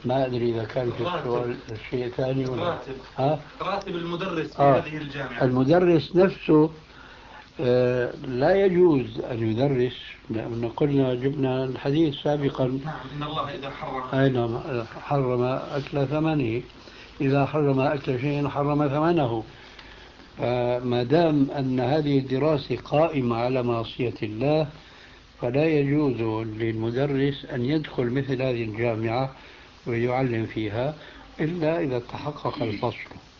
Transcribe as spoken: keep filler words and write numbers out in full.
ما أدري إذا كان في السؤال شيء ثاني ولا راتب ها؟ راتب المدرس في آه. هذه الجامعة. المدرس نفسه آه لا يجوز أن يدرس، لأن قلنا جبنا الحديث سابقا. نعم، إن الله إذا حرم أي نعم، حرم أكل ثمنه، إذا حرم أكل شيء حرم ثمنه. فما دام أن هذه الدراسة قائمة على معصية الله، فلا يجوز للمدرس أن يدخل مثل هذه الجامعة ويعلم فيها إلا إذا تحقق الفصل.